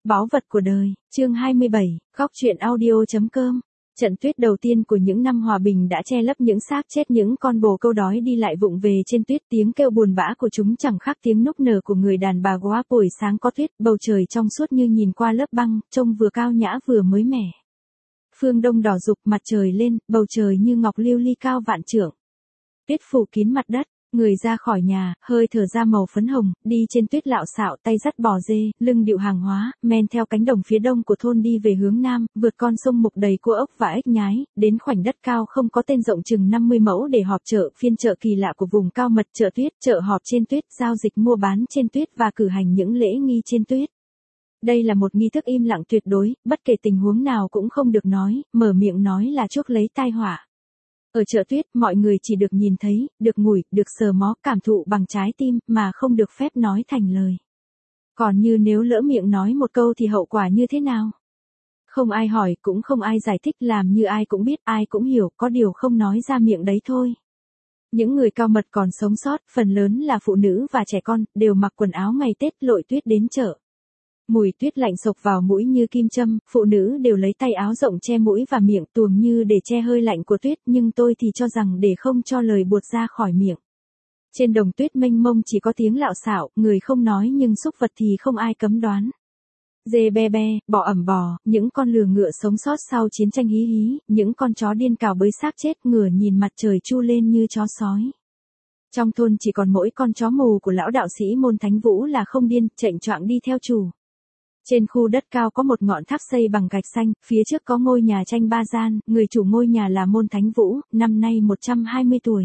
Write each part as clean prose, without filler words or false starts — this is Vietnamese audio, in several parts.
Báu vật của đời, chương 27, góc truyện audio.com. Trận tuyết đầu tiên của những năm hòa bình đã che lấp những xác chết những con bồ câu đói đi lại vụng về trên tuyết, tiếng kêu buồn bã của chúng chẳng khác tiếng nức nở của người đàn bà góa. Buổi sáng có tuyết, bầu trời trong suốt như nhìn qua lớp băng, trông vừa cao nhã vừa mới mẻ. Phương đông đỏ rực, mặt trời lên, bầu trời như ngọc lưu ly cao vạn trượng. Tuyết phủ kín mặt đất. Người ra khỏi nhà, hơi thở ra màu phấn hồng, đi trên tuyết lạo xạo, tay dắt bò dê, lưng điệu hàng hóa, men theo cánh đồng phía đông của thôn đi về hướng nam, vượt con sông mục đầy cua ốc và ếch nhái, đến khoảnh đất cao không có tên rộng chừng 50 mẫu để họp chợ, phiên chợ kỳ lạ của vùng cao mật, chợ tuyết, chợ họp trên tuyết, giao dịch mua bán trên tuyết và cử hành những lễ nghi trên tuyết. Đây là một nghi thức im lặng tuyệt đối, bất kể tình huống nào cũng không được nói, mở miệng nói là chuốc lấy tai họa. Ở chợ tuyết, mọi người chỉ được nhìn thấy, được ngửi, được sờ mó, cảm thụ bằng trái tim, mà không được phép nói thành lời. Còn như nếu lỡ miệng nói một câu thì hậu quả như thế nào? Không ai hỏi, cũng không ai giải thích, làm như ai cũng biết, ai cũng hiểu, có điều không nói ra miệng đấy thôi. Những người cao mật còn sống sót, phần lớn là phụ nữ và trẻ con, đều mặc quần áo ngày Tết lội tuyết đến chợ. Mùi tuyết lạnh xộc vào mũi như kim châm, phụ nữ đều lấy tay áo rộng che mũi và miệng tuồng như để che hơi lạnh của tuyết, nhưng tôi thì cho rằng để không cho lời buột ra khỏi miệng. Trên đồng tuyết mênh mông chỉ có tiếng lạo xạo, người không nói nhưng súc vật thì không ai cấm đoán. Dê be be, bò ẩm bò, những con lừa ngựa sống sót sau chiến tranh hí hí, những con chó điên cào bới xác chết ngửa nhìn mặt trời chu lên như chó sói. Trong thôn chỉ còn mỗi con chó mù của lão đạo sĩ Môn Thánh Vũ là không điên, chệnh choạng đi theo chủ. Trên khu đất cao có một ngọn tháp xây bằng gạch xanh, phía trước có ngôi nhà tranh ba gian, người chủ ngôi nhà là Môn Thánh Vũ, năm nay 120 tuổi.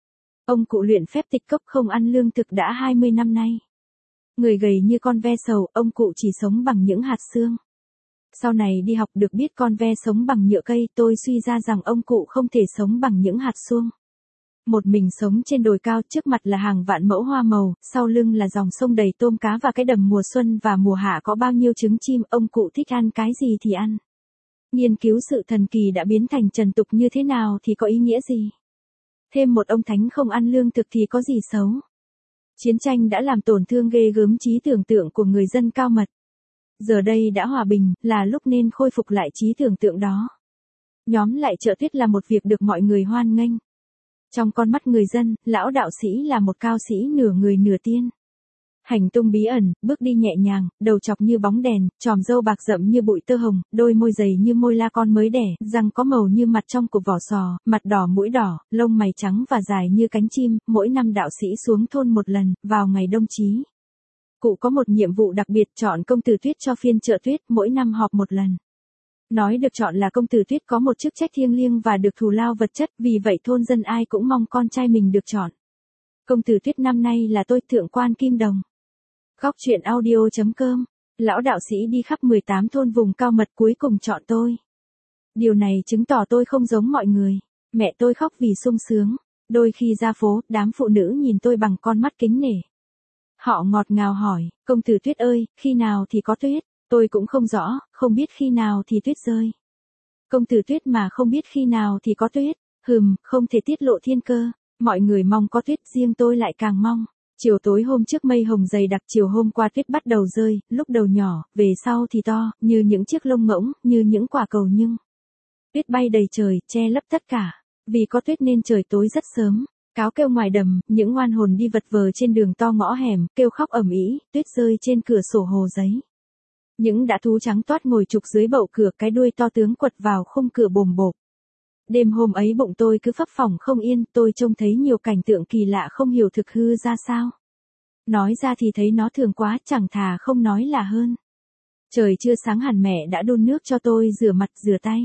Ông cụ luyện phép tịch cốc không ăn lương thực đã 20 năm nay. Người gầy như con ve sầu, ông cụ chỉ sống bằng những hạt xương. Sau này đi học được biết con ve sống bằng nhựa cây, tôi suy ra rằng ông cụ không thể sống bằng những hạt suông. Một mình sống trên đồi cao, trước mặt là hàng vạn mẫu hoa màu, sau lưng là dòng sông đầy tôm cá và cái đầm mùa xuân và mùa hạ có bao nhiêu trứng chim, ông cụ thích ăn cái gì thì ăn. Nghiên cứu sự thần kỳ đã biến thành trần tục như thế nào thì có ý nghĩa gì? Thêm một ông thánh không ăn lương thực thì có gì xấu? Chiến tranh đã làm tổn thương ghê gớm trí tưởng tượng của người dân cao mật. Giờ đây đã hòa bình, là lúc nên khôi phục lại trí tưởng tượng đó. Nhóm lại chợ tuyết là một việc được mọi người hoan nghênh. Trong con mắt người dân, lão đạo sĩ là một cao sĩ nửa người nửa tiên. Hành tung bí ẩn, bước đi nhẹ nhàng, đầu chọc như bóng đèn, chòm râu bạc rậm như bụi tơ hồng, đôi môi dày như môi la con mới đẻ, răng có màu như mặt trong của vỏ sò, mặt đỏ mũi đỏ, lông mày trắng và dài như cánh chim. Mỗi năm đạo sĩ xuống thôn một lần, vào ngày đông chí. Cụ có một nhiệm vụ đặc biệt, chọn công tử tuyết cho phiên chợ tuyết, mỗi năm họp một lần. Nói được chọn là công tử tuyết có một chức trách thiêng liêng và được thù lao vật chất, vì vậy thôn dân ai cũng mong con trai mình được chọn. Công tử tuyết năm nay là tôi, thượng quan Kim Đồng. Góc truyện audio.com. Lão đạo sĩ đi khắp 18 thôn vùng cao mật cuối cùng chọn tôi. Điều này chứng tỏ tôi không giống mọi người. Mẹ tôi khóc vì sung sướng. Đôi khi ra phố, đám phụ nữ nhìn tôi bằng con mắt kính nể. Họ ngọt ngào hỏi, công tử tuyết ơi, khi nào thì có tuyết? Tôi cũng không rõ, không biết khi nào thì tuyết rơi. Công tử tuyết mà không biết khi nào thì có tuyết, không thể tiết lộ thiên cơ. Mọi người mong có tuyết, riêng tôi lại càng mong. Chiều tối hôm trước mây hồng dày đặc, chiều hôm qua tuyết bắt đầu rơi, lúc đầu nhỏ, về sau thì to, như những chiếc lông ngỗng, như những quả cầu nhưng. Tuyết bay đầy trời, che lấp tất cả. Vì có tuyết nên trời tối rất sớm. Cáo kêu ngoài đầm, những oan hồn đi vật vờ trên đường to ngõ hẻm, kêu khóc ầm ĩ, tuyết rơi trên cửa sổ hồ giấy. Những dã thú trắng toát ngồi trục dưới bậu cửa, cái đuôi to tướng quật vào khung cửa bồm bộp. Đêm hôm ấy bụng tôi cứ phập phồng không yên, tôi trông thấy nhiều cảnh tượng kỳ lạ không hiểu thực hư ra sao. Nói ra thì thấy nó thường quá, chẳng thà không nói là hơn. Trời chưa sáng hẳn mẹ đã đun nước cho tôi rửa mặt rửa tay.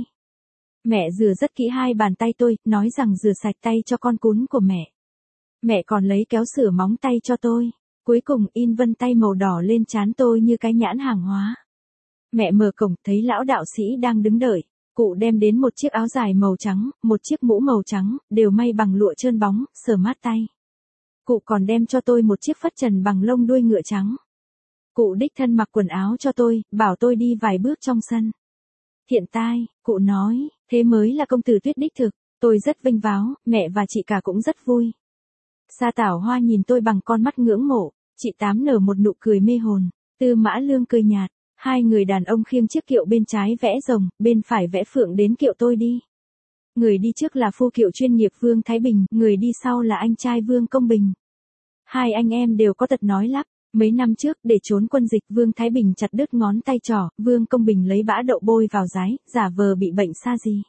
Mẹ rửa rất kỹ hai bàn tay tôi, nói rằng rửa sạch tay cho con cún của mẹ. Mẹ còn lấy kéo sửa móng tay cho tôi. Cuối cùng in vân tay màu đỏ lên trán tôi như cái nhãn hàng hóa. Mẹ mở cổng thấy lão đạo sĩ đang đứng đợi. Cụ đem đến một chiếc áo dài màu trắng, một chiếc mũ màu trắng, đều may bằng lụa trơn bóng, sờ mát tay. Cụ còn đem cho tôi một chiếc phất trần bằng lông đuôi ngựa trắng. Cụ đích thân mặc quần áo cho tôi, bảo tôi đi vài bước trong sân. Thiện tai, cụ nói, thế mới là công tử tuyết đích thực. Tôi rất vinh váo, mẹ và chị cả cũng rất vui. Sa Tảo Hoa nhìn tôi bằng con mắt ngưỡng mộ, chị Tám nở một nụ cười mê hồn. Tư Mã Lương cười nhạt, Hai người đàn ông khiêng chiếc kiệu bên trái vẽ rồng, bên phải vẽ phượng đến kiệu tôi đi. Người đi trước là phu kiệu chuyên nghiệp Vương Thái Bình, người đi sau là anh trai Vương Công Bình. Hai anh em đều có tật nói lắp. Mấy năm trước, để trốn quân dịch, Vương Thái Bình chặt đứt ngón tay trỏ, Vương Công Bình lấy bã đậu bôi vào giái, giả vờ bị bệnh sa gì.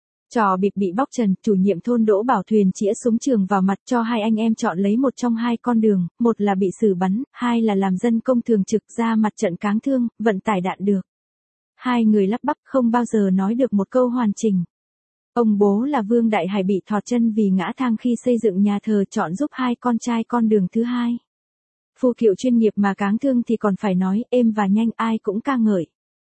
Trò bịp bị bóc trần, chủ nhiệm thôn Đỗ Bảo Thuyền chĩa súng trường vào mặt cho hai anh em chọn lấy một trong hai con đường, một là bị xử bắn, hai là làm dân công thường trực ra mặt trận cáng thương, vận tải đạn được. Hai người lắp bắp không bao giờ nói được một câu hoàn chỉnh. Ông bố là Vương Đại Hải bị thọt chân vì ngã thang khi xây dựng nhà thờ, chọn giúp hai con trai con đường thứ hai. Phu kiệu chuyên nghiệp mà cáng thương thì còn phải nói, êm và nhanh, ai cũng ca ngợi.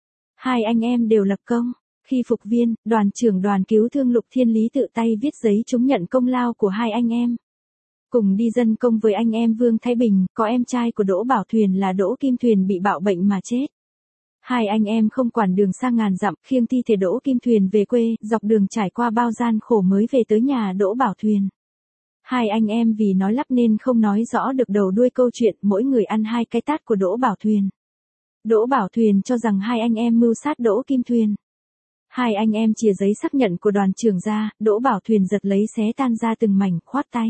Hai anh em đều lập công. Khi phục viên, đoàn trưởng đoàn cứu thương Lục Thiên Lý tự tay viết giấy chứng nhận công lao của hai anh em. Cùng đi dân công với anh em Vương Thái Bình, có em trai của Đỗ Bảo Thuyền là Đỗ Kim Thuyền bị bạo bệnh mà chết. Hai anh em không quản đường xa ngàn dặm, khiêng thi thể Đỗ Kim Thuyền về quê, dọc đường trải qua bao gian khổ mới về tới nhà Đỗ Bảo Thuyền. Hai anh em vì nói lắp nên không nói rõ được đầu đuôi câu chuyện, mỗi người ăn hai cái tát của Đỗ Bảo Thuyền. Đỗ Bảo Thuyền cho rằng hai anh em mưu sát Đỗ Kim Thuyền. Hai anh em chìa giấy xác nhận của đoàn trưởng ra, Đỗ Bảo Thuyền giật lấy xé tan ra từng mảnh, khoát tay.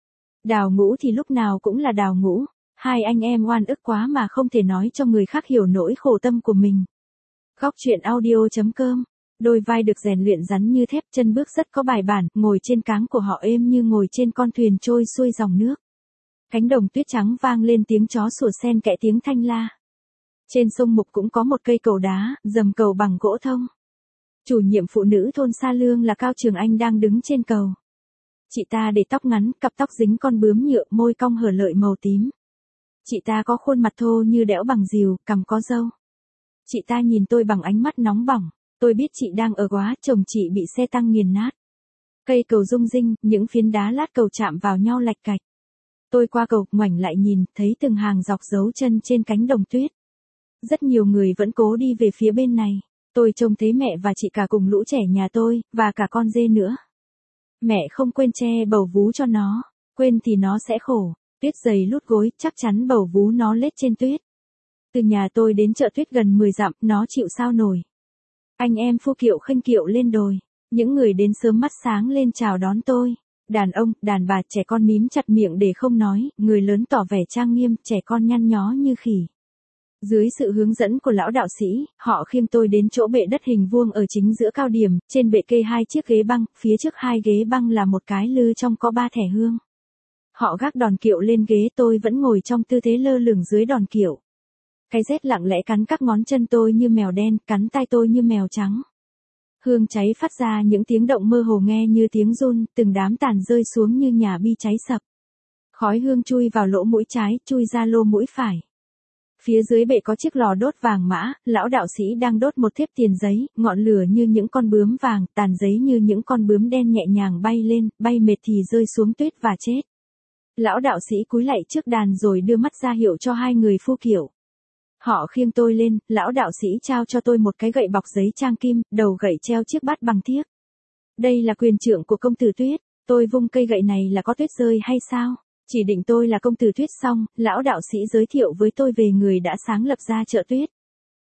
Đào Ngũ thì lúc nào cũng là Đào Ngũ. Hai anh em oan ức quá mà không thể nói cho người khác hiểu nỗi khổ tâm của mình. Góc truyện audio.com. Đôi vai được rèn luyện rắn như thép, chân bước rất có bài bản, ngồi trên cáng của họ êm như ngồi trên con thuyền trôi xuôi dòng nước. Cánh đồng tuyết trắng vang lên tiếng chó sủa xen kẽ tiếng thanh la. Trên sông Mục cũng có một cây cầu đá, dầm cầu bằng gỗ thông. Chủ nhiệm phụ nữ thôn Sa Lương là Cao Trường Anh đang đứng trên cầu. Chị ta để tóc ngắn, cặp tóc dính con bướm nhựa, môi cong hở lợi màu tím. Chị ta có khuôn mặt thô như đẽo bằng rìu, cằm có râu. Chị ta nhìn tôi bằng ánh mắt nóng bỏng. Tôi biết chị đang ở quá, chồng chị bị xe tăng nghiền nát. Cây cầu rung rinh, những phiến đá lát cầu chạm vào nhau lạch cạch. Tôi qua cầu, ngoảnh lại nhìn, thấy từng hàng dọc dấu chân trên cánh đồng tuyết. Rất nhiều người vẫn cố đi về phía bên này. Tôi trông thấy mẹ và chị cả cùng lũ trẻ nhà tôi, và cả con dê nữa. Mẹ không quên che bầu vú cho nó, quên thì nó sẽ khổ. Tuyết dày lút gối, chắc chắn bầu vú nó lết trên tuyết. Từ nhà tôi đến chợ tuyết gần 10 dặm, nó chịu sao nổi. Anh em phu kiệu khênh kiệu lên đồi. Những người đến sớm mắt sáng lên chào đón tôi. Đàn ông, đàn bà, trẻ con mím chặt miệng để không nói, người lớn tỏ vẻ trang nghiêm, trẻ con nhăn nhó như khỉ. Dưới sự hướng dẫn của lão đạo sĩ, họ khiêng tôi đến chỗ bệ đất hình vuông ở chính giữa cao điểm, trên bệ kê hai chiếc ghế băng, phía trước hai ghế băng là một cái lư trong có 3 thẻ hương. Họ gác đòn kiệu lên ghế, tôi vẫn ngồi trong tư thế lơ lửng dưới đòn kiệu. Cái rét lặng lẽ cắn các ngón chân tôi như mèo đen, cắn tai tôi như mèo trắng. Hương cháy phát ra những tiếng động mơ hồ nghe như tiếng run, từng đám tàn rơi xuống như nhà bi cháy sập. Khói hương chui vào lỗ mũi trái, chui ra lỗ mũi phải. Phía dưới bệ có chiếc lò đốt vàng mã, lão đạo sĩ đang đốt một thiếp tiền giấy, ngọn lửa như những con bướm vàng, tàn giấy như những con bướm đen nhẹ nhàng bay lên, bay mệt thì rơi xuống tuyết và chết. Lão đạo sĩ cúi lạy trước đàn rồi đưa mắt ra hiệu cho hai người phu kiệu. Họ khiêng tôi lên, lão đạo sĩ trao cho tôi một cái gậy bọc giấy trang kim, đầu gậy treo chiếc bát bằng thiếc. Đây là quyền trượng của công tử Tuyết. Tôi vung cây gậy này là có tuyết rơi hay sao? Chỉ định tôi là công tử Tuyết xong, lão đạo sĩ giới thiệu với tôi về người đã sáng lập ra chợ tuyết.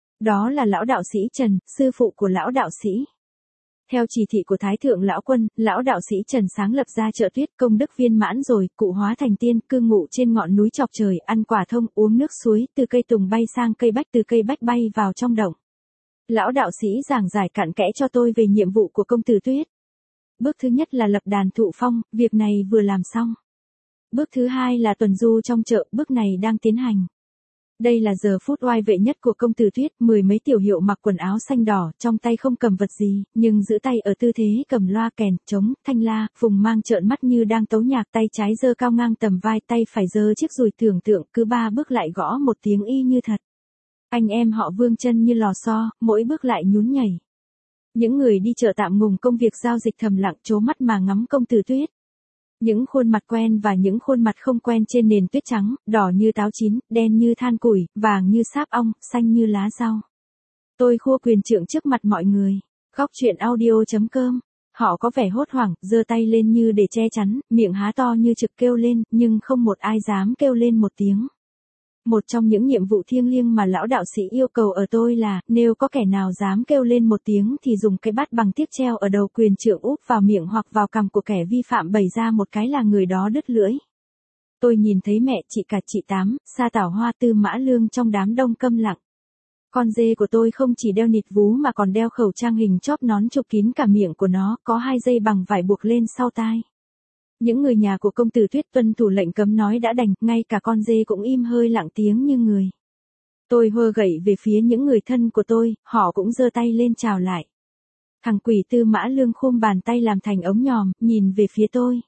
Đó là lão đạo sĩ Trần, sư phụ của lão đạo sĩ. Theo chỉ thị của Thái Thượng Lão Quân, lão đạo sĩ Trần sáng lập ra chợ tuyết, công đức viên mãn rồi, cụ hóa thành tiên, cư ngụ trên ngọn núi chọc trời, ăn quả thông, uống nước suối, từ cây tùng bay sang cây bách, từ cây bách bay vào trong động. Lão đạo sĩ giảng giải cặn kẽ cho tôi về nhiệm vụ của công tử Tuyết. Bước thứ nhất là lập đàn thụ phong, việc này vừa làm xong. Bước thứ hai là tuần du trong chợ, bước này đang tiến hành. Đây là giờ phút oai vệ nhất của công tử Tuyết, 10 mấy tiểu hiệu mặc quần áo xanh đỏ, trong tay không cầm vật gì, nhưng giữ tay ở tư thế cầm loa kèn, trống, thanh la, vùng mang trợn mắt như đang tấu nhạc, tay trái giơ cao ngang tầm vai, tay phải giơ chiếc dùi tưởng tượng, cứ 3 bước lại gõ một tiếng y như thật. Anh em họ Vương chân như lò xo, mỗi bước lại nhún nhảy. Những người đi chợ tạm ngừng công việc giao dịch thầm lặng trố mắt mà ngắm công tử Tuyết. Những khuôn mặt quen và những khuôn mặt không quen trên nền tuyết trắng, đỏ như táo chín, đen như than củi, vàng như sáp ong, xanh như lá rau. Tôi khua quyền trượng trước mặt mọi người. Góc truyện audio.com. Họ có vẻ hốt hoảng, giơ tay lên như để che chắn, miệng há to như trực kêu lên, nhưng không một ai dám kêu lên một tiếng. Một trong những nhiệm vụ thiêng liêng mà lão đạo sĩ yêu cầu ở tôi là, nếu có kẻ nào dám kêu lên một tiếng thì dùng cái bát bằng tiếc treo ở đầu quyền trượng úp vào miệng hoặc vào cằm của kẻ vi phạm, bày ra một cái là người đó đứt lưỡi. Tôi nhìn thấy mẹ, chị cả, chị Tám, Sa Tảo Hoa, Tư Mã Lương trong đám đông câm lặng. Con dê của tôi không chỉ đeo nịt vú mà còn đeo khẩu trang hình chóp nón chụp kín cả miệng của nó, có 2 dây bằng vải buộc lên sau tai. Những người nhà của công tử Tuyết tuân thủ lệnh cấm nói đã đành, ngay cả con dê cũng im hơi lặng tiếng như người. Tôi hơ gậy về phía những người thân của tôi, họ cũng giơ tay lên chào lại. Thằng quỷ Tư Mã Lương khum bàn tay làm thành ống nhòm, nhìn về phía tôi.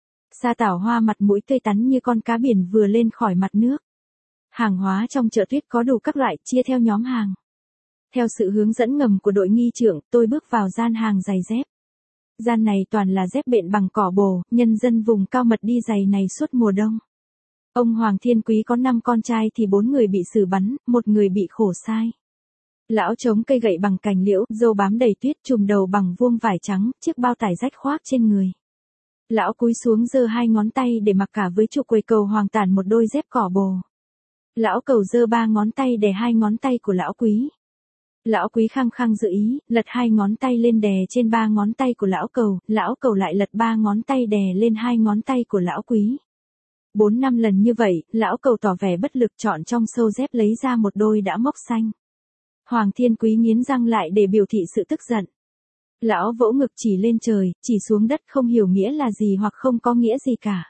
Sa Tảo Hoa mặt mũi tươi tắn như con cá biển vừa lên khỏi mặt nước. Hàng hóa trong chợ Tuyết có đủ các loại, chia theo nhóm hàng. Theo sự hướng dẫn ngầm của đội nghi trưởng, tôi bước vào gian hàng giày dép. Gian này toàn là dép bện bằng cỏ bồ, nhân dân vùng cao mật đi giày này suốt mùa đông. Ông Hoàng Thiên Quý có 5 con trai thì 4 người bị xử bắn, 1 người bị khổ sai. Lão chống cây gậy bằng cành liễu, râu bám đầy tuyết, trùm đầu bằng vuông vải trắng, chiếc bao tải rách khoác trên người. Lão cúi xuống giơ 2 ngón tay để mặc cả với trụ quầy cầu Hoàng tản một đôi dép cỏ bồ. Lão cầu giơ 3 ngón tay đè 2 ngón tay của lão quý. Lão quý khăng khăng giữ ý, lật 2 ngón tay lên đè trên 3 ngón tay của lão cầu lại lật 3 ngón tay đè lên 2 ngón tay của lão quý. 4-5 lần như vậy, lão cầu tỏ vẻ bất lực, chọn trong sâu dép lấy ra một đôi đã mốc xanh. Hoàng Thiên Quý nghiến răng lại để biểu thị sự tức giận. Lão vỗ ngực chỉ lên trời, chỉ xuống đất, không hiểu nghĩa là gì hoặc không có nghĩa gì cả.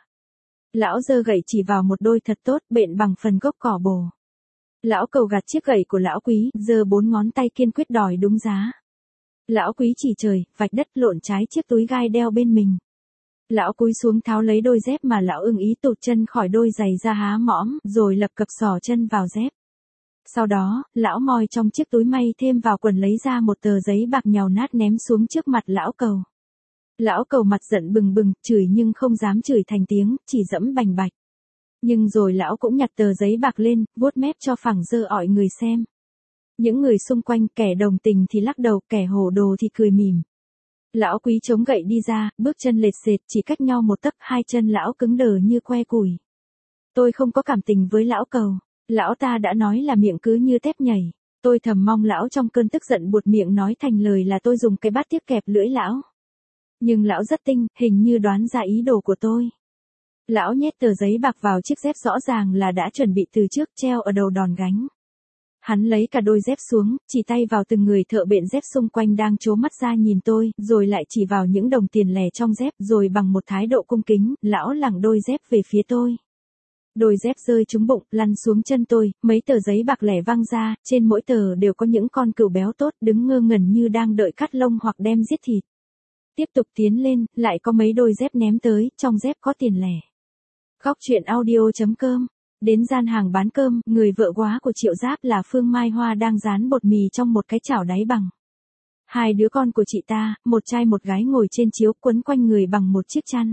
Lão giơ gậy chỉ vào một đôi thật tốt, bện bằng phần gốc cỏ bồ. Lão cầu gạt chiếc gậy của lão quý, giơ 4 ngón tay kiên quyết đòi đúng giá. Lão quý chỉ trời, vạch đất, lộn trái chiếc túi gai đeo bên mình. Lão cúi xuống tháo lấy đôi dép mà lão ưng ý, tụt chân khỏi đôi giày ra há mõm, rồi lập cập xỏ chân vào dép. Sau đó, lão moi trong chiếc túi may thêm vào quần lấy ra một tờ giấy bạc nhàu nát ném xuống trước mặt lão cầu. Lão cầu mặt giận bừng bừng, chửi nhưng không dám chửi thành tiếng, chỉ dẫm bành bạch. Nhưng rồi lão cũng nhặt tờ giấy bạc lên, vuốt mép cho phẳng dơ ọi người xem. Những người xung quanh, kẻ đồng tình thì lắc đầu, kẻ hồ đồ thì cười mỉm. Lão quý chống gậy đi ra, bước chân lệch sệt, chỉ cách nhau 1 tấc, 2 chân lão cứng đờ như que củi. Tôi không có cảm tình với lão cầu. Lão ta đã nói là miệng cứ như tép nhảy. Tôi thầm mong lão trong cơn tức giận buột miệng nói thành lời là tôi dùng cái bát tiếp kẹp lưỡi lão. Nhưng lão rất tinh, hình như đoán ra ý đồ của tôi. Lão nhét tờ giấy bạc vào chiếc dép rõ ràng là đã chuẩn bị từ trước, treo ở đầu đòn gánh. Hắn lấy cả đôi dép xuống, chỉ tay vào từng người thợ bện dép xung quanh đang trố mắt ra nhìn tôi, rồi lại chỉ vào những đồng tiền lẻ trong dép, rồi bằng một thái độ cung kính, lão lẳng đôi dép về phía tôi. Đôi dép rơi trúng bụng, lăn xuống chân tôi, mấy tờ giấy bạc lẻ văng ra, trên mỗi tờ đều có những con cừu béo tốt đứng ngơ ngẩn như đang đợi cắt lông hoặc đem giết thịt. Tiếp tục tiến lên, lại có mấy đôi dép ném tới, trong dép có tiền lẻ. Góc truyện audio.com. Đến gian hàng bán cơm, người vợ quá của Triệu Giáp là Phương Mai Hoa đang rán bột mì trong một cái chảo đáy bằng. 2 đứa con của chị ta, một trai một gái ngồi trên chiếu quấn quanh người bằng một chiếc chăn.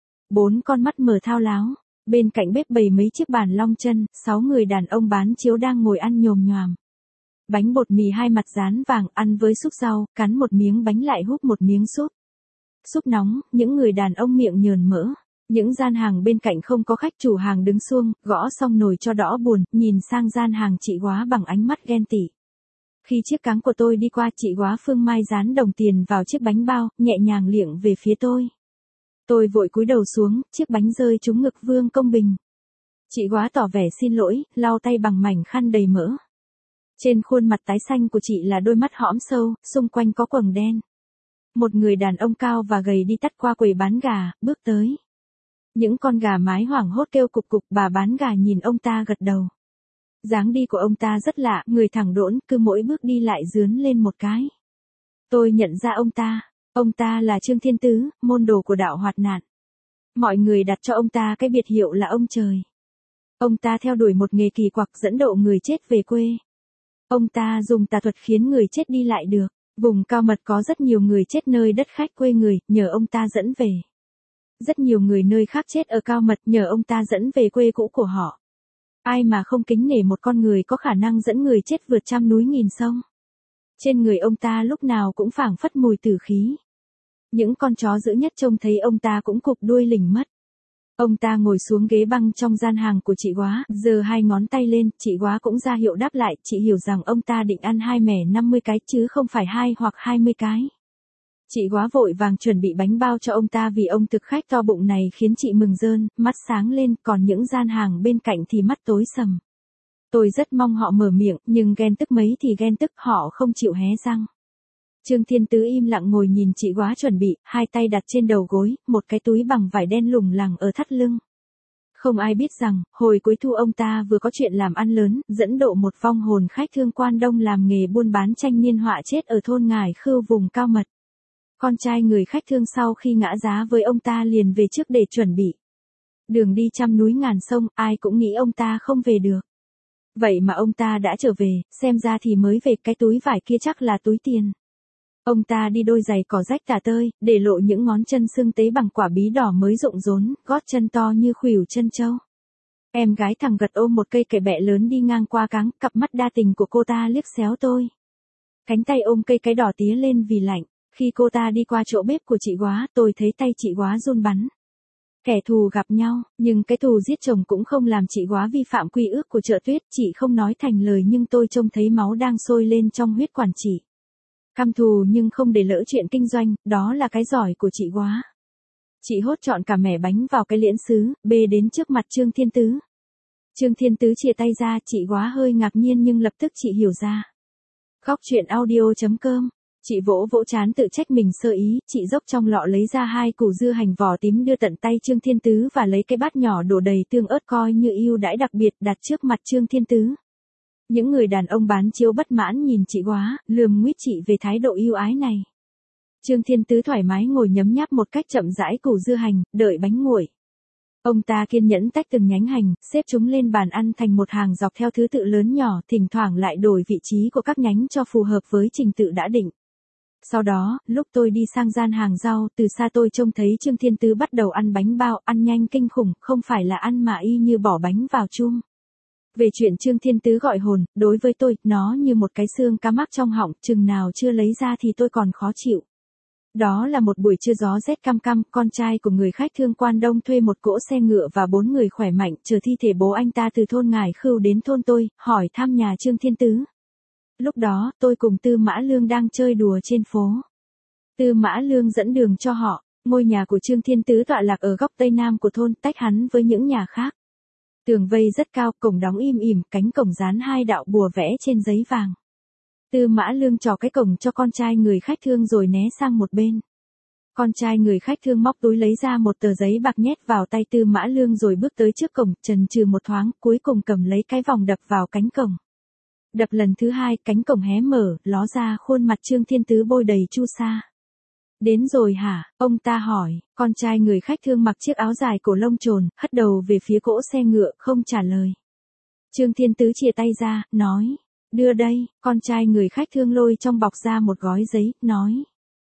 4 con mắt mở thao láo. Bên cạnh bếp bày mấy chiếc bàn long chân, 6 người đàn ông bán chiếu đang ngồi ăn nhồm nhoàm. Bánh bột mì 2 mặt dán vàng, ăn với súp rau, cắn một miếng bánh lại húp một miếng súp. Súp nóng, những người đàn ông miệng nhờn mỡ. Những gian hàng bên cạnh không có khách, chủ hàng đứng xuông, gõ xong nồi cho đỏ buồn, nhìn sang gian hàng chị Góa bằng ánh mắt ghen tị. Khi chiếc cáng của tôi đi qua, chị Góa Phương Mai dán đồng tiền vào chiếc bánh bao, nhẹ nhàng liệng về phía tôi. Tôi vội cúi đầu xuống, chiếc bánh rơi trúng ngực Vương Công Bình. Chị Góa tỏ vẻ xin lỗi, lau tay bằng mảnh khăn đầy mỡ. Trên khuôn mặt tái xanh của chị là đôi mắt hõm sâu, xung quanh có quầng đen. Một người đàn ông cao và gầy đi tắt qua quầy bán gà, bước tới. Những con gà mái hoảng hốt kêu cục cục, bà bán gà nhìn ông ta gật đầu. Dáng đi của ông ta rất lạ, người thẳng đỗn, cứ mỗi bước đi lại dướn lên một cái. Tôi nhận ra ông ta. Ông ta là Trương Thiên Tứ, môn đồ của đạo Hoạt Nạn. Mọi người đặt cho ông ta cái biệt hiệu là ông trời. Ông ta theo đuổi một nghề kỳ quặc, dẫn độ người chết về quê. Ông ta dùng tà thuật khiến người chết đi lại được. Vùng cao mật có rất nhiều người chết nơi đất khách quê người, nhờ ông ta dẫn về. Rất nhiều người nơi khác chết ở cao mật, nhờ ông ta dẫn về quê cũ của họ. Ai mà không kính nể một con người có khả năng dẫn người chết vượt trăm núi nghìn sông. Trên người ông ta lúc nào cũng phảng phất mùi tử khí. Những con chó dữ nhất trông thấy ông ta cũng cụp đuôi lỉnh mất. Ông ta ngồi xuống ghế băng trong gian hàng của chị Góa, giơ hai ngón tay lên, chị Góa cũng ra hiệu đáp lại, chị hiểu rằng ông ta định ăn 2 mẻ 50 cái chứ không phải 2 hoặc 20 cái. Chị Góa vội vàng chuẩn bị bánh bao cho ông ta vì ông thực khách to bụng này khiến chị mừng rơn, mắt sáng lên, còn những gian hàng bên cạnh thì mắt tối sầm. Tôi rất mong họ mở miệng, nhưng ghen tức mấy thì ghen tức, họ không chịu hé răng. Trương Thiên Tứ im lặng ngồi nhìn chị Góa chuẩn bị, hai tay đặt trên đầu gối, một cái túi bằng vải đen lủng lẳng ở thắt lưng. Không ai biết rằng, hồi cuối thu ông ta vừa có chuyện làm ăn lớn, dẫn độ một vong hồn khách thương quan Đông làm nghề buôn bán tranh niên họa chết ở thôn Ngải Khưu vùng cao mật. Con trai người khách thương sau khi ngã giá với ông ta liền về trước để chuẩn bị. Đường đi trăm núi ngàn sông, ai cũng nghĩ ông ta không về được. Vậy mà ông ta đã trở về, xem ra thì mới về, cái túi vải kia chắc là túi tiền. Ông ta đi đôi giày cỏ rách tả tơi, để lộ những ngón chân xương tế bằng quả bí đỏ mới rụng rốn, gót chân to như khuỷu chân trâu. Em gái thằng Gật ôm một cây kẻ bẹ lớn đi ngang qua cáng, cặp mắt đa tình của cô ta liếc xéo tôi. Cánh tay ôm cây cái đỏ tía lên vì lạnh. Khi cô ta đi qua chỗ bếp của chị Góa, tôi thấy tay chị Góa run bắn. Kẻ thù gặp nhau, nhưng cái thù giết chồng cũng không làm chị Góa vi phạm quy ước của Chợ Tuyết, chị không nói thành lời nhưng tôi trông thấy máu đang sôi lên trong huyết quản chị. Căm thù nhưng không để lỡ chuyện kinh doanh, đó là cái giỏi của chị Góa. Chị hốt trọn cả mẻ bánh vào cái liễn sứ, bê đến trước mặt Trương Thiên Tứ. Trương Thiên Tứ chia tay ra, chị Góa hơi ngạc nhiên nhưng lập tức chị hiểu ra. Góc truyện audio.com. Chị vỗ vỗ trán tự trách mình sơ ý, chị dốc trong lọ lấy ra 2 củ dưa hành vỏ tím đưa tận tay Trương Thiên Tứ và lấy cái bát nhỏ đổ đầy tương ớt coi như ưu đãi đặc biệt đặt trước mặt Trương Thiên Tứ. Những người đàn ông bán chiếu bất mãn nhìn chị Góa, lườm nguýt chị về thái độ ưu ái này. Trương Thiên Tứ thoải mái ngồi nhấm nháp một cách chậm rãi củ dưa hành, đợi bánh nguội. Ông ta kiên nhẫn tách từng nhánh hành, xếp chúng lên bàn ăn thành một hàng dọc theo thứ tự lớn nhỏ, thỉnh thoảng lại đổi vị trí của các nhánh cho phù hợp với trình tự đã định. Sau đó, lúc tôi đi sang gian hàng rau, từ xa tôi trông thấy Trương Thiên Tứ bắt đầu ăn bánh bao, ăn nhanh kinh khủng, không phải là ăn mà y như bỏ bánh vào chum. Về chuyện Trương Thiên Tứ gọi hồn, đối với tôi, nó như một cái xương cá mắc trong họng, chừng nào chưa lấy ra thì tôi còn khó chịu. Đó là một buổi trưa gió rét căm căm, con trai của người khách thương quan Đông thuê một cỗ xe ngựa và 4 người khỏe mạnh chở thi thể bố anh ta từ thôn Ngải Khưu đến thôn tôi, hỏi thăm nhà Trương Thiên Tứ. Lúc đó, tôi cùng Tư Mã Lương đang chơi đùa trên phố. Tư Mã Lương dẫn đường cho họ, ngôi nhà của Trương Thiên Tứ tọa lạc ở góc tây nam của thôn, tách hắn với những nhà khác. Tường vây rất cao, cổng đóng im ỉm, cánh cổng dán 2 đạo bùa vẽ trên giấy vàng. Tư Mã Lương trò cái cổng cho con trai người khách thương rồi né sang một bên. Con trai người khách thương móc túi lấy ra một tờ giấy bạc nhét vào tay Tư Mã Lương rồi bước tới trước cổng, chần chừ một thoáng, cuối cùng cầm lấy cái vòng đập vào cánh cổng. Đập lần thứ 2, cánh cổng hé mở, ló ra khuôn mặt Trương Thiên Tứ bôi đầy chu sa. Đến rồi hả? Ông ta hỏi, con trai người khách thương mặc chiếc áo dài cổ lông trồn, hất đầu về phía cỗ xe ngựa, không trả lời. Trương Thiên Tứ chìa tay ra, nói, đưa đây, con trai người khách thương lôi trong bọc ra một gói giấy, nói.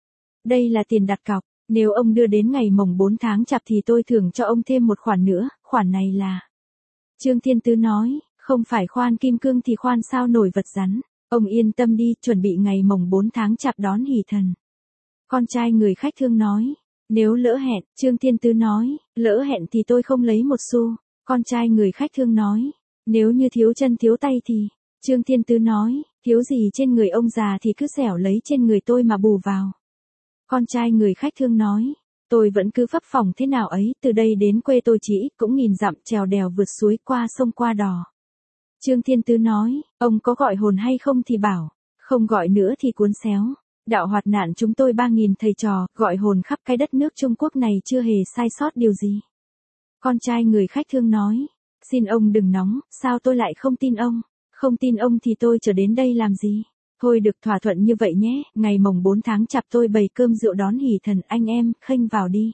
Đây là tiền đặt cọc, nếu ông đưa đến ngày mồng 4 tháng Chạp thì tôi thưởng cho ông thêm một khoản nữa, khoản này là. Trương Thiên Tứ nói, không phải khoan kim cương thì khoan sao nổi vật rắn, ông yên tâm đi, chuẩn bị ngày mồng 4 tháng Chạp đón hỷ thần. Con trai người khách thương nói, nếu lỡ hẹn, Trương Thiên Tứ nói, lỡ hẹn thì tôi không lấy một xu. Con trai người khách thương nói, nếu như thiếu chân thiếu tay thì, Trương Thiên Tứ nói, thiếu gì trên người ông già thì cứ xẻo lấy trên người tôi mà bù vào. Con trai người khách thương nói, tôi vẫn cứ phấp phỏng thế nào ấy, từ đây đến quê tôi chỉ cũng 1000 dặm trèo đèo vượt suối qua sông qua đò. Trương Thiên Tứ nói, ông có gọi hồn hay không thì bảo, không gọi nữa thì cuốn xéo. Đạo hoạt nạn chúng tôi 3000 thầy trò, gọi hồn khắp cái đất nước Trung Quốc này chưa hề sai sót điều gì. Con trai người khách thương nói, xin ông đừng nóng, sao tôi lại không tin ông, không tin ông thì tôi trở đến đây làm gì. Thôi được thỏa thuận như vậy nhé, ngày mồng 4 tháng Chạp tôi bày cơm rượu đón hỷ thần, anh em, khênh vào đi.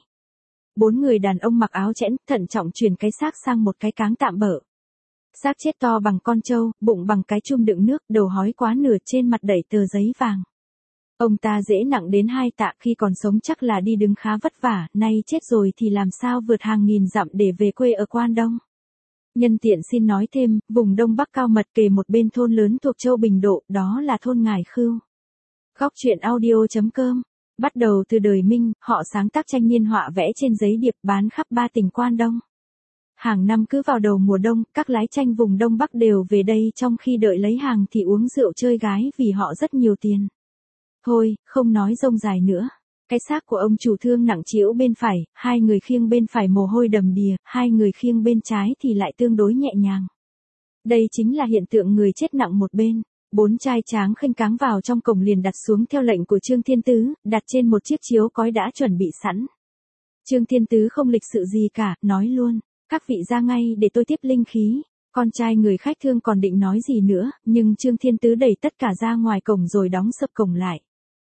4 người đàn ông mặc áo chẽn, thận trọng chuyển cái xác sang một cái cáng tạm bợ. Xác chết to bằng con trâu, bụng bằng cái chum đựng nước, đầu hói quá nửa, trên mặt đẩy tờ giấy vàng. Ông ta dễ nặng đến 2 tạ, khi còn sống chắc là đi đứng khá vất vả, nay chết rồi thì làm sao vượt hàng nghìn dặm để về quê ở Quan Đông. Nhân tiện xin nói thêm, vùng Đông Bắc cao mật kề một bên thôn lớn thuộc châu Bình Độ, đó là thôn Ngải Khưu. Góc truyện audio.com. Bắt đầu từ đời Minh, họ sáng tác tranh niên họa vẽ trên giấy điệp bán khắp 3 tỉnh Quan Đông. Hàng năm cứ vào đầu mùa đông, các lái tranh vùng Đông Bắc đều về đây trong khi đợi lấy hàng thì uống rượu chơi gái vì họ rất nhiều tiền. Thôi, không nói rông dài nữa. Cái xác của ông chủ thương nặng trĩu bên phải, hai người khiêng bên phải mồ hôi đầm đìa, hai người khiêng bên trái thì lại tương đối nhẹ nhàng. Đây chính là hiện tượng người chết nặng một bên. 4 trai tráng khênh cáng vào trong cổng liền đặt xuống theo lệnh của Trương Thiên Tứ, đặt trên một chiếc chiếu cói đã chuẩn bị sẵn. Trương Thiên Tứ không lịch sự gì cả, nói luôn, các vị ra ngay để tôi tiếp linh khí. Con trai người khách thương còn định nói gì nữa, nhưng Trương Thiên Tứ đẩy tất cả ra ngoài cổng rồi đóng sập cổng lại.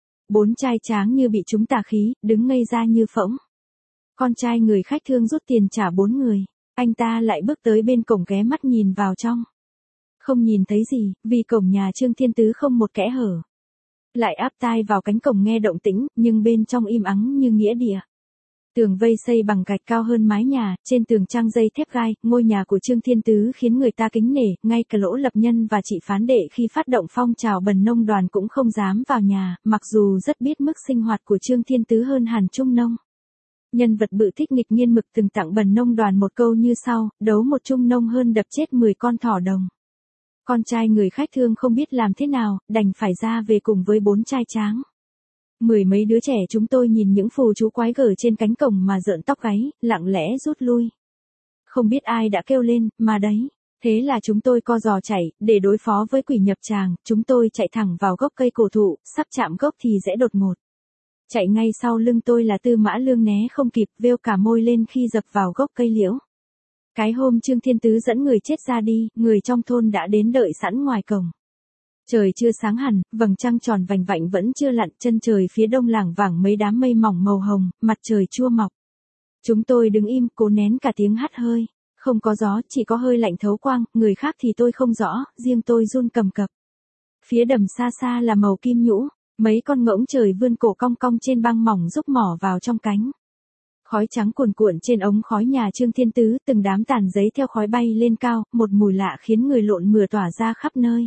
4 trai tráng như bị trúng tà khí, đứng ngây ra như phỗng. Con trai người khách thương rút tiền trả 4 người, anh ta lại bước tới bên cổng ghé mắt nhìn vào trong. Không nhìn thấy gì, vì cổng nhà Trương Thiên Tứ không một kẽ hở. Lại áp tai vào cánh cổng nghe động tĩnh, nhưng bên trong im ắng như nghĩa địa. Tường vây xây bằng gạch cao hơn mái nhà, trên tường trang dây thép gai, ngôi nhà của Trương Thiên Tứ khiến người ta kính nể, ngay cả Lỗ Lập Nhân và chị Phán Đệ khi phát động phong trào bần nông đoàn cũng không dám vào nhà, mặc dù rất biết mức sinh hoạt của Trương Thiên Tứ hơn hẳn trung nông. Nhân vật bự thích nghịch nghiên mực từng tặng bần nông đoàn một câu như sau, đấu một trung nông hơn đập chết 10 con thỏ đồng. Con trai người khách thương không biết làm thế nào, đành phải ra về cùng với 4 trai tráng. 10 mấy đứa trẻ chúng tôi nhìn những phù chú quái gở trên cánh cổng mà rợn tóc gáy, lặng lẽ rút lui. Không biết ai đã kêu lên, mà đấy. Thế là chúng tôi co giò chạy, để đối phó với quỷ nhập tràng, chúng tôi chạy thẳng vào gốc cây cổ thụ, sắp chạm gốc thì rẽ đột ngột. Chạy ngay sau lưng tôi là Tư Mã Lương né không kịp, vêu cả môi lên khi dập vào gốc cây liễu. Cái hôm Trương Thiên Tứ dẫn người chết ra đi, người trong thôn đã đến đợi sẵn ngoài cổng. Trời chưa sáng hẳn, vầng trăng tròn vành vạnh vẫn chưa lặn, chân trời phía đông lảng vảng mấy đám mây mỏng màu hồng, mặt trời chua mọc. Chúng tôi đứng im, cố nén cả tiếng hắt hơi. Không có gió, chỉ có hơi lạnh thấu quang, người khác thì tôi không rõ, riêng tôi run cầm cập. Phía đầm xa xa là màu kim nhũ, mấy con ngỗng trời vươn cổ cong cong trên băng mỏng rúc mỏ vào trong cánh. Khói trắng cuồn cuộn trên ống khói nhà Trương Thiên Tứ, từng đám tàn giấy theo khói bay lên cao, một mùi lạ khiến người lộn mửa tỏa ra khắp nơi.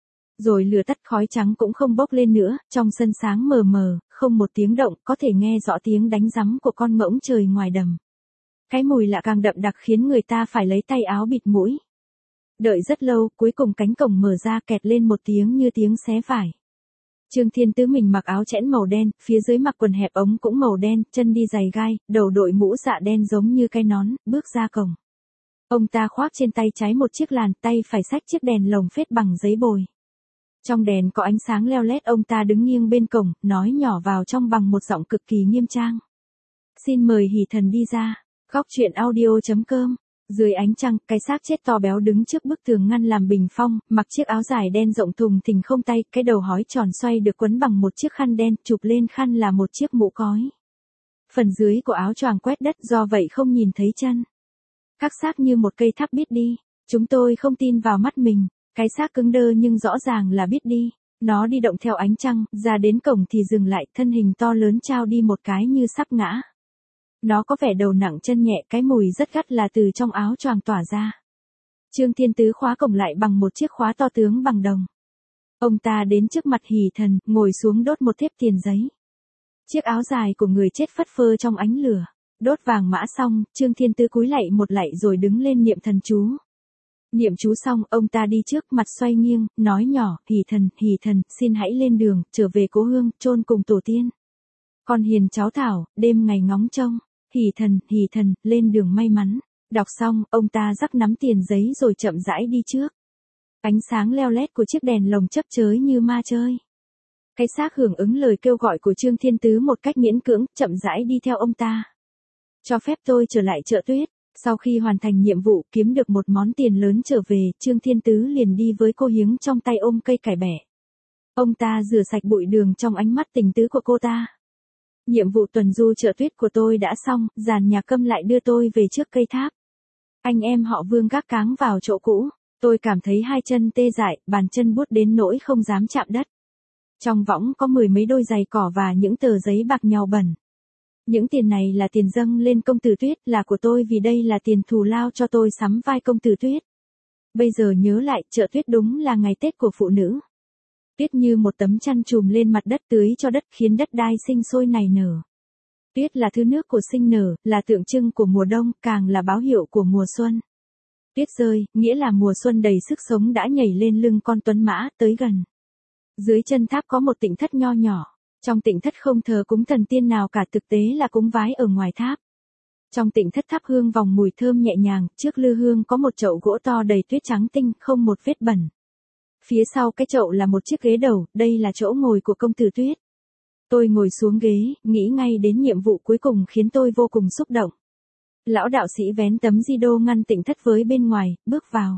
Rồi lửa tắt khói trắng cũng không bốc lên nữa, trong sân sáng mờ mờ, không một tiếng động, có thể nghe rõ tiếng đánh rắm của con ngỗng trời ngoài đầm. Cái mùi lạ càng đậm đặc khiến người ta phải lấy tay áo bịt mũi. Đợi rất lâu, cuối cùng cánh cổng mở ra kẹt lên một tiếng như tiếng xé vải. Trương Thiên Tứ mình mặc áo chẽn màu đen, phía dưới mặc quần hẹp ống cũng màu đen, chân đi giày gai, đầu đội mũ dạ đen giống như cái nón, bước ra cổng. Ông ta khoác trên tay trái một chiếc làn, tay phải xách chiếc đèn lồng phết bằng giấy bồi. Trong đèn có ánh sáng leo lét, ông ta đứng nghiêng bên cổng, nói nhỏ vào trong bằng một giọng cực kỳ nghiêm trang. Xin mời hỷ thần đi ra. Góc truyện audio.com. Dưới ánh trăng, cái xác chết to béo đứng trước bức tường ngăn làm bình phong, mặc chiếc áo dài đen rộng thùng thình không tay, cái đầu hói tròn xoay được quấn bằng một chiếc khăn đen, chụp lên khăn là một chiếc mũ cói. Phần dưới của áo choàng quét đất, do vậy không nhìn thấy chân. Các xác như một cây tháp biết đi. Chúng tôi không tin vào mắt mình. Cái xác cứng đơ nhưng rõ ràng là biết đi. Nó đi động theo ánh trăng, ra đến cổng thì dừng lại, thân hình to lớn trao đi một cái như sắp ngã. Nó có vẻ đầu nặng chân nhẹ, cái mùi rất gắt là từ trong áo choàng tỏa ra. Trương Thiên Tứ khóa cổng lại bằng một chiếc khóa to tướng bằng đồng. Ông ta đến trước mặt hỷ thần, ngồi xuống đốt một thép tiền giấy. Chiếc áo dài của người chết phất phơ trong ánh lửa. Đốt vàng mã xong, Trương Thiên Tứ cúi lạy một lạy rồi đứng lên niệm thần chú. Niệm chú xong, ông ta đi trước, mặt xoay nghiêng, nói nhỏ, hỷ thần, xin hãy lên đường, trở về cố hương, chôn cùng tổ tiên. Con hiền cháu Thảo, đêm ngày ngóng trông. Hỷ thần, lên đường may mắn. Đọc xong, ông ta rắc nắm tiền giấy rồi chậm rãi đi trước. Ánh sáng leo lét của chiếc đèn lồng chớp chới như ma chơi. Cái xác hưởng ứng lời kêu gọi của Trương Thiên Tứ một cách miễn cưỡng, chậm rãi đi theo ông ta. Cho phép tôi trở lại chợ tuyết. Sau khi hoàn thành nhiệm vụ, kiếm được một món tiền lớn trở về, Trương Thiên Tứ liền đi với cô Hiếng trong tay ôm cây cải bẻ. Ông ta rửa sạch bụi đường trong ánh mắt tình tứ của cô ta. Nhiệm vụ tuần du chợ tuyết của tôi đã xong, dàn nhạc Câm lại đưa tôi về trước cây tháp. Anh em họ Vương gác cáng vào chỗ cũ, tôi cảm thấy hai chân tê dại, bàn chân buốt đến nỗi không dám chạm đất. Trong võng có 10 mấy đôi giày cỏ và những tờ giấy bạc nhàu bẩn. Những tiền này là tiền dâng lên công tử Tuyết, là của tôi vì đây là tiền thù lao cho tôi sắm vai công tử Tuyết. Bây giờ nhớ lại, chợ tuyết đúng là ngày Tết của phụ nữ. Tuyết như một tấm chăn trùm lên mặt đất tưới cho đất khiến đất đai sinh sôi nảy nở. Tuyết là thứ nước của sinh nở, là tượng trưng của mùa đông, càng là báo hiệu của mùa xuân. Tuyết rơi, nghĩa là mùa xuân đầy sức sống đã nhảy lên lưng con tuấn mã, tới gần. Dưới chân tháp có một tịnh thất nho nhỏ. Trong tịnh thất không thờ cúng thần tiên nào cả, thực tế là cúng vái ở ngoài tháp. Trong tịnh thất thắp hương vòng mùi thơm nhẹ nhàng, trước lư hương có một chậu gỗ to đầy tuyết trắng tinh, không một vết bẩn. Phía sau cái chậu là một chiếc ghế đầu, đây là chỗ ngồi của công tử Tuyết. Tôi ngồi xuống ghế, nghĩ ngay đến nhiệm vụ cuối cùng khiến tôi vô cùng xúc động. Lão đạo sĩ vén tấm di đô ngăn tịnh thất với bên ngoài, bước vào.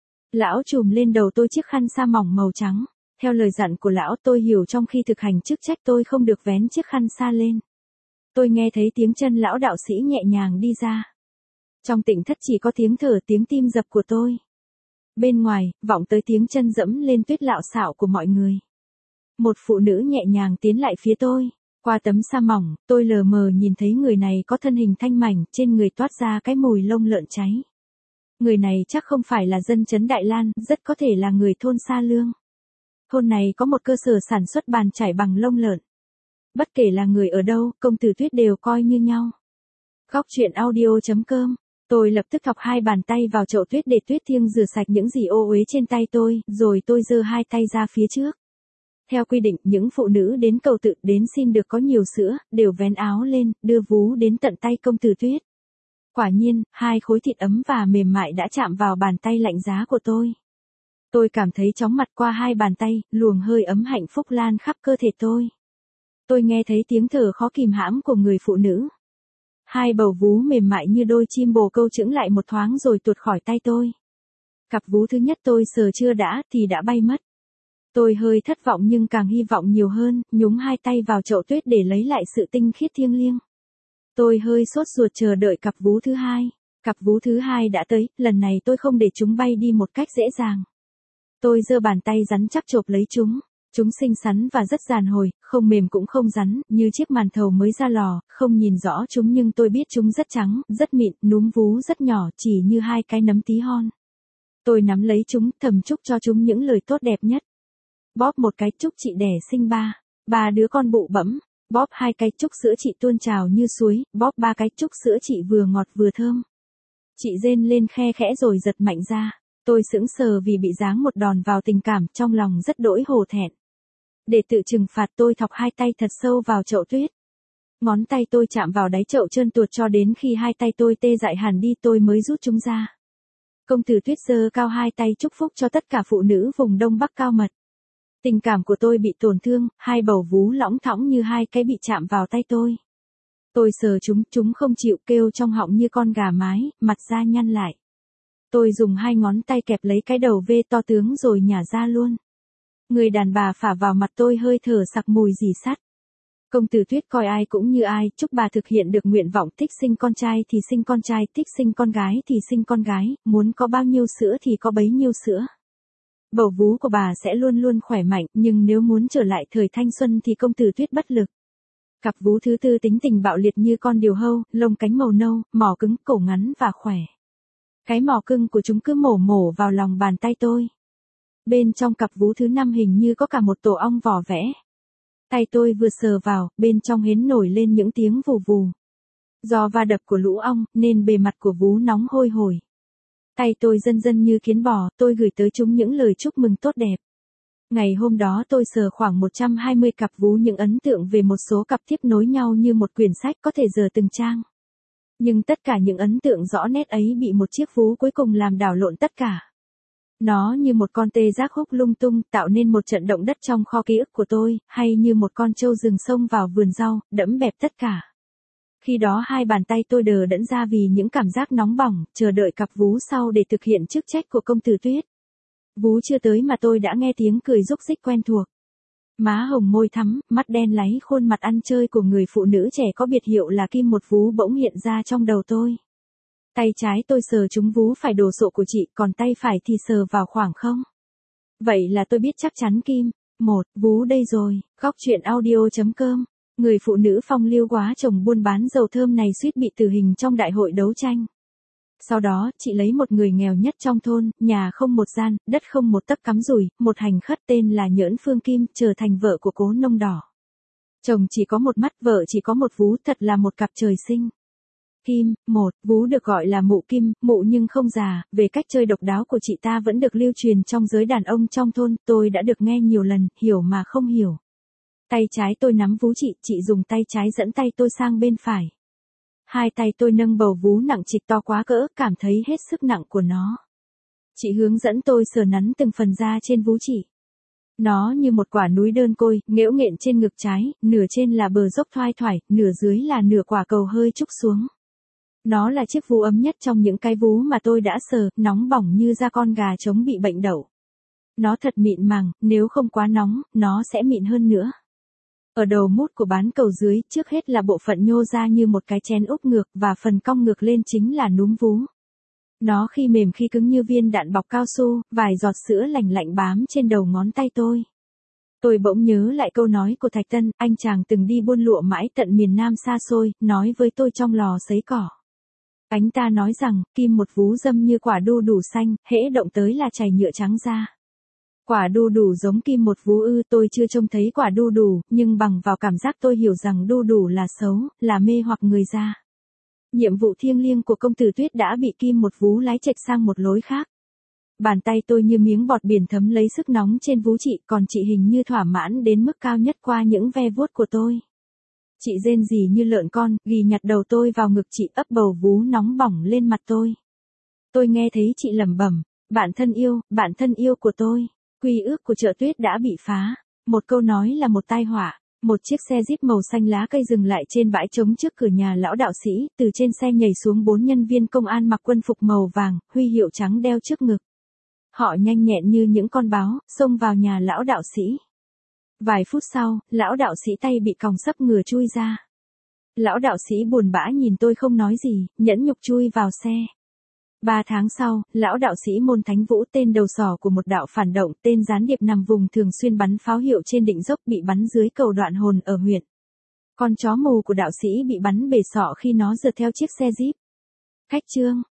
Lão trùm lên đầu tôi chiếc khăn sa mỏng màu trắng. Theo lời dặn của lão, tôi hiểu trong khi thực hành chức trách tôi không được vén chiếc khăn sa lên. Tôi nghe thấy tiếng chân lão đạo sĩ nhẹ nhàng đi ra. Trong tịnh thất chỉ có tiếng thở, tiếng tim đập của tôi. Bên ngoài, vọng tới tiếng chân dẫm lên tuyết lạo xạo của mọi người. Một phụ nữ nhẹ nhàng tiến lại phía tôi. Qua tấm sa mỏng, tôi lờ mờ nhìn thấy người này có thân hình thanh mảnh, trên người toát ra cái mùi lông lợn cháy. Người này chắc không phải là dân trấn Đại Lan, rất có thể là người thôn Sa Lương. Thôn này có một cơ sở sản xuất bàn chải bằng lông lợn. Bất kể là người ở đâu, công tử Tuyết đều coi như nhau. Góc truyện audio.com. Tôi lập tức thọc hai bàn tay vào chậu tuyết để tuyết thiêng rửa sạch những gì ô uế trên tay tôi, rồi tôi giơ hai tay ra phía trước. Theo quy định, những phụ nữ đến cầu tự đến xin được có nhiều sữa, đều vén áo lên, đưa vú đến tận tay công tử Tuyết. Quả nhiên, hai khối thịt ấm và mềm mại đã chạm vào bàn tay lạnh giá của tôi. Tôi cảm thấy chóng mặt qua hai bàn tay, luồng hơi ấm hạnh phúc lan khắp cơ thể tôi. Tôi nghe thấy tiếng thở khó kìm hãm của người phụ nữ. Hai bầu vú mềm mại như đôi chim bồ câu chững lại một thoáng rồi tuột khỏi tay tôi. Cặp vú thứ nhất tôi sờ chưa đã thì đã bay mất. Tôi hơi thất vọng nhưng càng hy vọng nhiều hơn, nhúng hai tay vào chậu tuyết để lấy lại sự tinh khiết thiêng liêng. Tôi hơi sốt ruột chờ đợi cặp vú thứ hai. Cặp vú thứ hai đã tới, lần này tôi không để chúng bay đi một cách dễ dàng. Tôi giơ bàn tay rắn chắc chộp lấy chúng. Chúng xinh xắn và rất giàn hồi, không mềm cũng không rắn, như chiếc màn thầu mới ra lò, không nhìn rõ chúng nhưng tôi biết chúng rất trắng, rất mịn, núm vú rất nhỏ, chỉ như hai cái nấm tí hon. Tôi nắm lấy chúng, thầm chúc cho chúng những lời tốt đẹp nhất. Bóp một cái chúc chị đẻ sinh ba đứa con bụ bẫm. Bóp hai cái chúc sữa chị tuôn trào như suối, bóp ba cái chúc sữa chị vừa ngọt vừa thơm. Chị rên lên khe khẽ rồi giật mạnh ra. Tôi sững sờ vì bị giáng một đòn vào tình cảm, trong lòng rất đỗi hổ thẹn. Để tự trừng phạt tôi thọc hai tay thật sâu vào chậu tuyết. Ngón tay tôi chạm vào đáy chậu trơn tuột cho đến khi hai tay tôi tê dại hẳn đi tôi mới rút chúng ra. Công tử Tuyết giơ cao hai tay chúc phúc cho tất cả phụ nữ vùng Đông Bắc cao mật. Tình cảm của tôi bị tổn thương, hai bầu vú lõng thõng như hai cái bị chạm vào tay tôi. Tôi sờ chúng không chịu kêu trong họng như con gà mái, mặt da nhăn lại. Tôi dùng hai ngón tay kẹp lấy cái đầu V to tướng rồi nhả ra luôn. Người đàn bà phả vào mặt tôi hơi thở sặc mùi rỉ sắt. Công tử Tuyết coi ai cũng như ai, chúc bà thực hiện được nguyện vọng thích sinh con trai thì sinh con trai, thích sinh con gái thì sinh con gái, muốn có bao nhiêu sữa thì có bấy nhiêu sữa. Bầu vú của bà sẽ luôn luôn khỏe mạnh, nhưng nếu muốn trở lại thời thanh xuân thì công tử Tuyết bất lực. Cặp vú thứ tư tính tình bạo liệt như con diều hâu, lông cánh màu nâu, mỏ cứng, cổ ngắn và khỏe. Cái mỏ cưng của chúng cứ mổ vào lòng bàn tay tôi. Bên trong cặp vú thứ năm hình như có cả một tổ ong vỏ vẽ. Tay tôi vừa sờ vào, bên trong hến nổi lên những tiếng vù vù. Do va đập của lũ ong, nên bề mặt của vú nóng hôi hổi. Tay tôi dần như kiến bò, tôi gửi tới chúng những lời chúc mừng tốt đẹp. Ngày hôm đó tôi sờ khoảng 120 cặp vú, những ấn tượng về một số cặp tiếp nối nhau như một quyển sách có thể dở từng trang. Nhưng tất cả những ấn tượng rõ nét ấy bị một chiếc vú cuối cùng làm đảo lộn tất cả. Nó như một con tê giác húc lung tung, tạo nên một trận động đất trong kho ký ức của tôi, hay như một con trâu rừng xông vào vườn rau, đẫm bẹp tất cả. Khi đó hai bàn tay tôi đờ đẫn ra vì những cảm giác nóng bỏng, chờ đợi cặp vú sau để thực hiện chức trách của công tử Tuyết. Vú chưa tới mà tôi đã nghe tiếng cười rúc rích quen thuộc. Má hồng môi thắm, mắt đen láy, khuôn mặt ăn chơi của người phụ nữ trẻ có biệt hiệu là Kim một vú bỗng hiện ra trong đầu tôi. Tay trái tôi sờ trúng vú phải đồ sộ của chị, còn tay phải thì sờ vào khoảng không. Vậy là tôi biết chắc chắn Kim. Một, vú đây rồi. Góc truyện audio.com. Người phụ nữ phong lưu quá chồng buôn bán dầu thơm này suýt bị tử hình trong đại hội đấu tranh. Sau đó, chị lấy một người nghèo nhất trong thôn, nhà không một gian, đất không một tấc cắm rủi, một hành khất tên là Nhỡn Phương Kim, trở thành vợ của Cố Nông Đỏ. Chồng chỉ có một mắt, vợ chỉ có một vú, thật là một cặp trời sinh. Kim, một, vú được gọi là mụ kim, mụ nhưng không già, về cách chơi độc đáo của chị ta vẫn được lưu truyền trong giới đàn ông trong thôn, tôi đã được nghe nhiều lần, hiểu mà không hiểu. Tay trái tôi nắm vú chị dùng tay trái dẫn tay tôi sang bên phải. Hai tay tôi nâng bầu vú nặng trịch to quá cỡ, cảm thấy hết sức nặng của nó. Chị hướng dẫn tôi sờ nắn từng phần da trên vú chị. Nó như một quả núi đơn côi, nghễu nghện trên ngực trái, nửa trên là bờ dốc thoai thoải, nửa dưới là nửa quả cầu hơi trúc xuống. Nó là chiếc vú ấm nhất trong những cái vú mà tôi đã sờ, nóng bỏng như da con gà trống bị bệnh đậu. Nó thật mịn màng, nếu không quá nóng, nó sẽ mịn hơn nữa. Ở đầu mút của bán cầu dưới, trước hết là bộ phận nhô ra như một cái chén úp ngược và phần cong ngược lên chính là núm vú. Nó khi mềm khi cứng như viên đạn bọc cao su, vài giọt sữa lạnh lạnh bám trên đầu ngón tay tôi. Tôi bỗng nhớ lại câu nói của Thạch Tân, anh chàng từng đi buôn lụa mãi tận miền Nam xa xôi, nói với tôi trong lò sấy cỏ. Anh ta nói rằng, kim một vú dâm như quả đu đủ xanh, hễ động tới là chảy nhựa trắng ra. Quả đu đủ giống kim một vú ư, tôi chưa trông thấy quả đu đủ, nhưng bằng vào cảm giác tôi hiểu rằng đu đủ là xấu, là mê hoặc người ra. Nhiệm vụ thiêng liêng của công tử Tuyết đã bị kim một vú lái chệch sang một lối khác. Bàn tay tôi như miếng bọt biển thấm lấy sức nóng trên vú chị, còn chị hình như thỏa mãn đến mức cao nhất qua những ve vuốt của tôi. Chị rên rỉ như lợn con, ghì nhặt đầu tôi vào ngực chị, ấp bầu vú nóng bỏng lên mặt tôi. Tôi nghe thấy chị lẩm bẩm, bạn thân yêu của tôi, quy ước của Chợ Tuyết đã bị phá. Một câu nói là một tai họa. Một chiếc xe Jeep màu xanh lá cây dừng lại trên bãi trống trước cửa nhà lão đạo sĩ, từ trên xe nhảy xuống 4 nhân viên công an mặc quân phục màu vàng, huy hiệu trắng đeo trước ngực. Họ nhanh nhẹn như những con báo, xông vào nhà lão đạo sĩ. Vài phút sau, lão đạo sĩ tay bị còng sấp ngửa chui ra. Lão đạo sĩ buồn bã nhìn tôi không nói gì, nhẫn nhục chui vào xe. 3 tháng sau, lão đạo sĩ Môn Thánh Vũ, tên đầu sỏ của một đạo phản động, tên gián điệp nằm vùng thường xuyên bắn pháo hiệu trên đỉnh dốc, bị bắn dưới cầu Đoạn Hồn ở huyện. Con chó mù của đạo sĩ bị bắn bể sọ khi nó rượt theo chiếc xe Jeep. Khách chương.